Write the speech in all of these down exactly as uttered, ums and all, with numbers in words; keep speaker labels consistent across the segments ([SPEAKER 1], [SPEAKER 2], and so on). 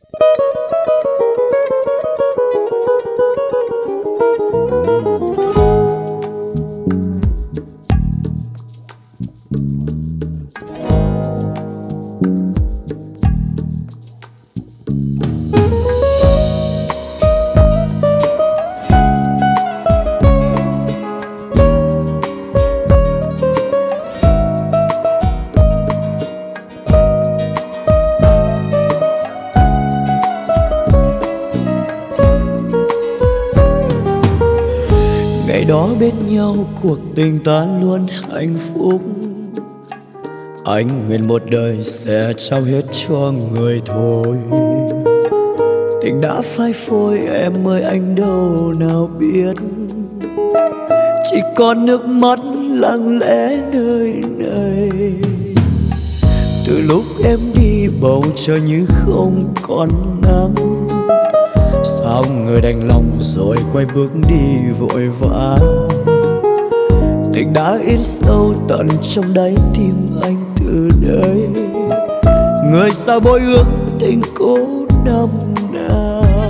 [SPEAKER 1] Ngày đó bên nhau cuộc tình ta luôn hạnh phúc. Anh nguyện một đời sẽ trao hết cho người thôi. Tình đã phai phôi em ơi anh đâu nào biết. Chỉ còn nước mắt lặng lẽ nơi này. Từ lúc em đi bầu trời như không còn nắng. Sao người đành lòng rồi quay bước đi vội vã. Tình đã in sâu tận trong đáy tim anh từ đây. Người sao bối ước tình cũ năm nào.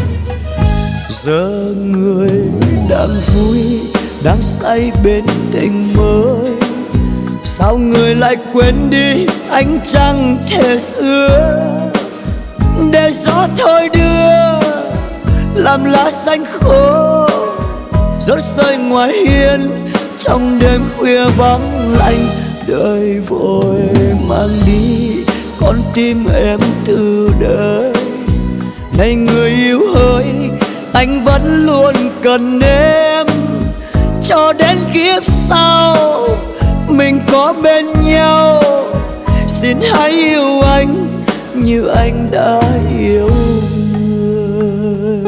[SPEAKER 1] Giờ người đang vui đang say bên tình mới. Sao người lại quên đi ánh trăng thề xưa. Để gió thôi đưa làm lá xanh khô rớt rơi ngoài hiên trong đêm khuya vắng lạnh. Đời vội mang đi con tim em từ đời. Này người yêu ơi anh vẫn luôn cần em. Cho đến kiếp sau mình có bên nhau. Xin hãy yêu anh như anh đã yêu người.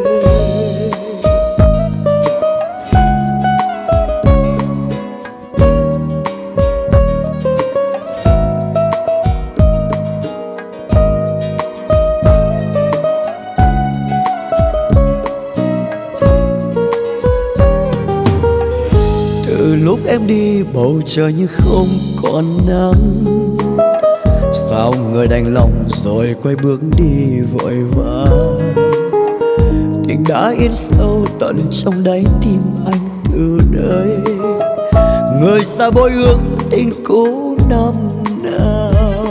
[SPEAKER 1] Từ lúc em đi bầu trời như không còn nắng. Sao người đành lòng rồi quay bước đi vội vã. Tình đã in sâu tận trong đáy tim anh từ đây. Người xa bối ước tình cũ năm nào.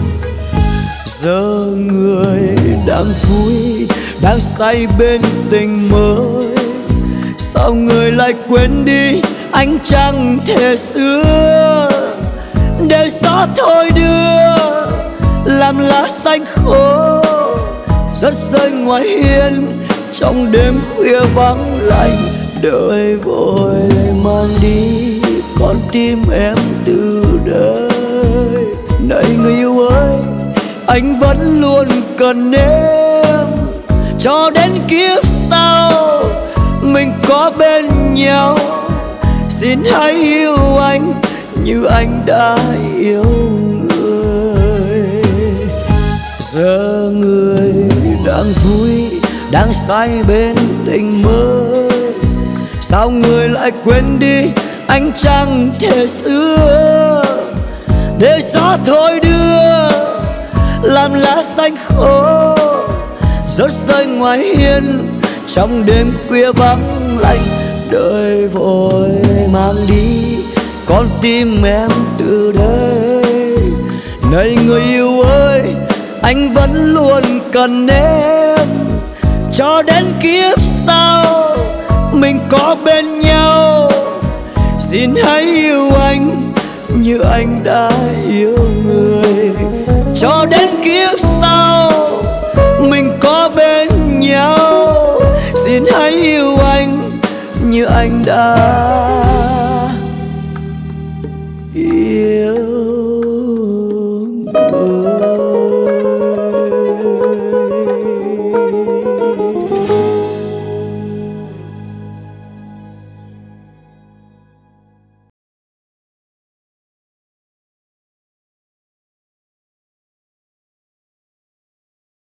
[SPEAKER 1] Giờ người đang vui đang say bên tình mới. Sao người lại quên đi ánh trăng thề xưa. Để gió thôi đưa làm lá xanh khô rớt rơi ngoài hiên trong đêm khuya vắng lạnh. Đời vội mang đi con tim em từ đời. Này người yêu ơi anh vẫn luôn cần em. Cho đến kiếp sau mình có bên nhau. Xin hãy yêu anh như anh đã yêu người. Giờ người đang vui đang say bên tình mới. Sao người lại quên đi ánh trăng thề xưa. Để gió thôi đưa làm lá xanh khô rớt rơi ngoài hiên trong đêm khuya vắng lạnh. Đời vội mang đi con tim em từ đây. Này người yêu ơi anh vẫn luôn cần em. Cho đến kiếp sau mình có bên nhau. Xin hãy yêu anh như anh đã yêu người. Cho đến kiếp sau mình có bên nhau. Xin hãy yêu anh như anh đã